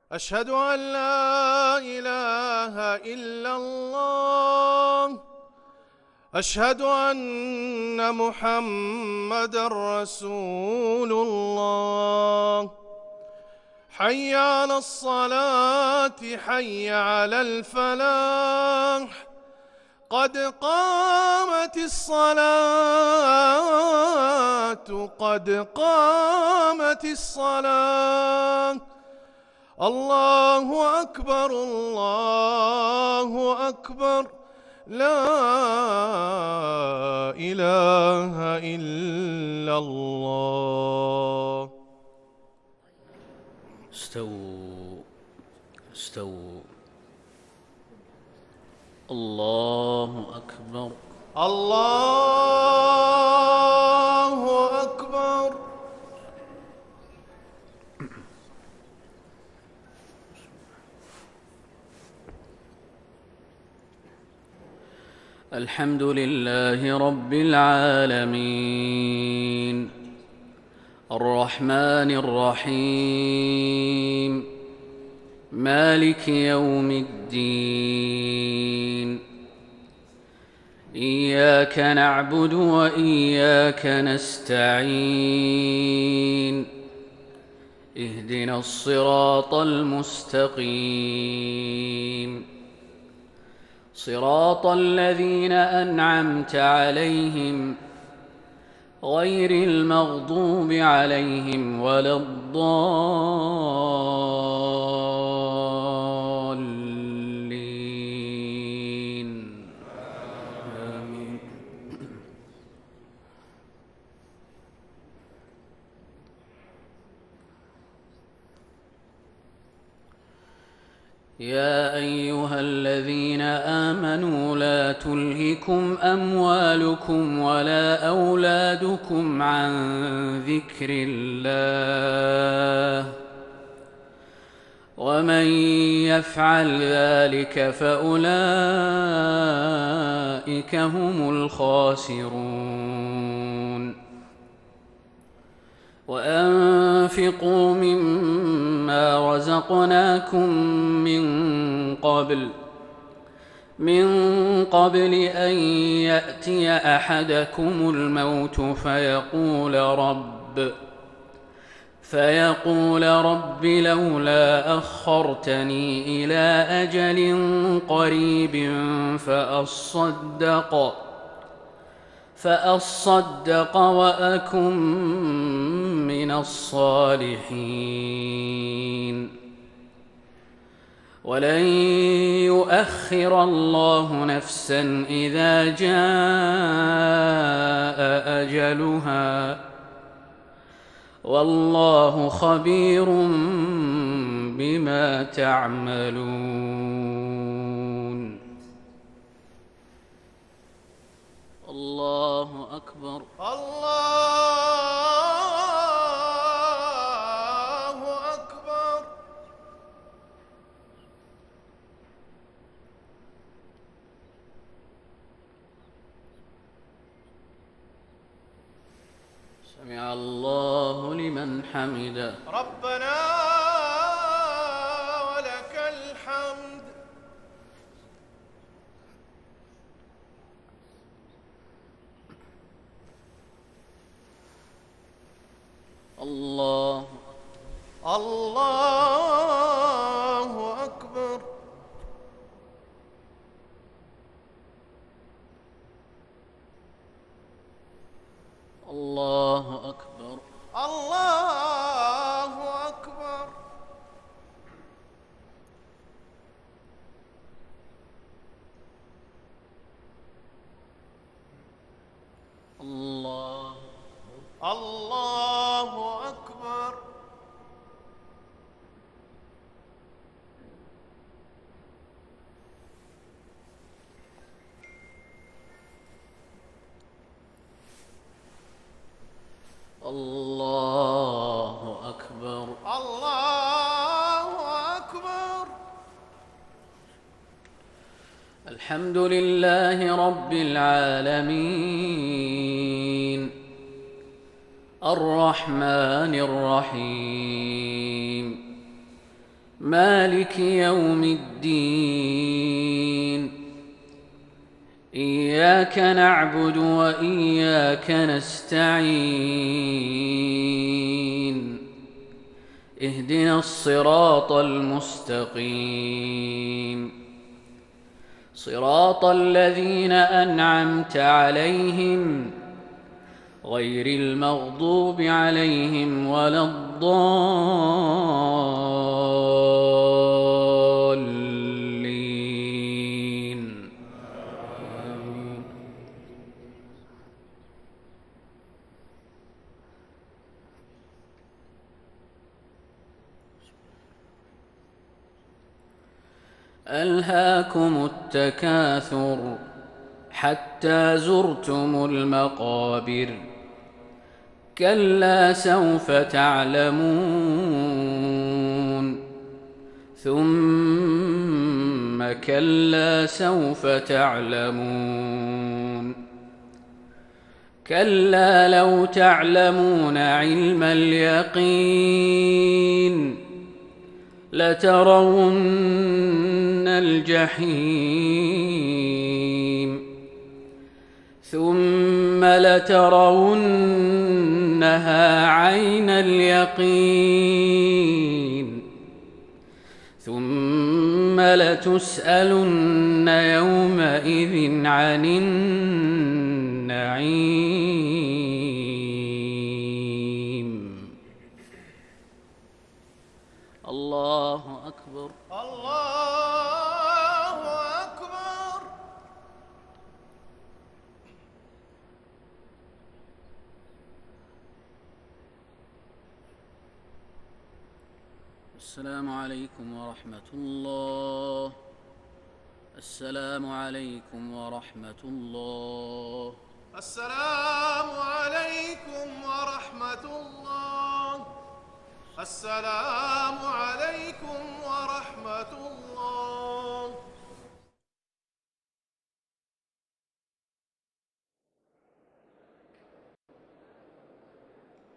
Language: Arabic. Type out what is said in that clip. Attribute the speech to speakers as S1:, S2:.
S1: أشهد أن لا إله إلا الله. أشهد أن محمدًا رسول الله. حي على الصلاة، حي على الفلاح، قد قامت الصلاة، قد قامت الصلاة. الله أكبر، الله أكبر، لا إله إلا الله.
S2: استووا استووا. الله أكبر.
S1: الله أكبر.
S2: الحمد لله رب العالمين، الرحمن الرحيم، مالك يوم الدين. إياك نعبد وإياك نستعين. اهدنا الصراط المستقيم، صراط الذين أنعمت عليهم غير المغضوب عليهم ولا الضالين. آمين. يا أيها الذين آمنوا لا تلهكم أموالكم ولا أولادكم عن ذكر الله، ومن يفعل ذلك فأولئك هم الخاسرون. وأنفقوا مما رزقناكم من قبل أن يأتي أحدكم الموت فيقول رب لولا أخرتني إلى أجل قريب فأصدق وأكن من الصالحين. ولن يؤخر الله نفسا إذا جاء أجلها، والله خبير بما تعملون. الله أكبر.
S1: الله أكبر.
S2: سمع الله لمن حمده.
S1: ربنا ولك الحمد.
S2: الله
S1: أكبر.
S2: الله أكبر.
S1: الله أكبر.
S2: الله
S1: أكبر.
S2: الله أكبر.
S1: الله أكبر.
S2: الحمد لله رب العالمين، الرحمن الرحيم، مالك يوم الدين إياك نعبد وإياك نستعين اهدنا الصراط المستقيم صراط الذين أنعمت عليهم غير المغضوب عليهم ولا الضالين آمين. ألهاكم التكاثر حتى زرتم المقابر كلا سوف تعلمون ثم كلا سوف تعلمون كلا لو تعلمون علم اليقين لترون الجحيم ثم لترونها عين اليقين ثم لتسألن يومئذ عن النعيم. الله أكبر.
S1: الله أكبر.
S2: السلام عليكم ورحمة الله. السلام عليكم ورحمة الله.
S1: السلام عليكم ورحمة الله. السلام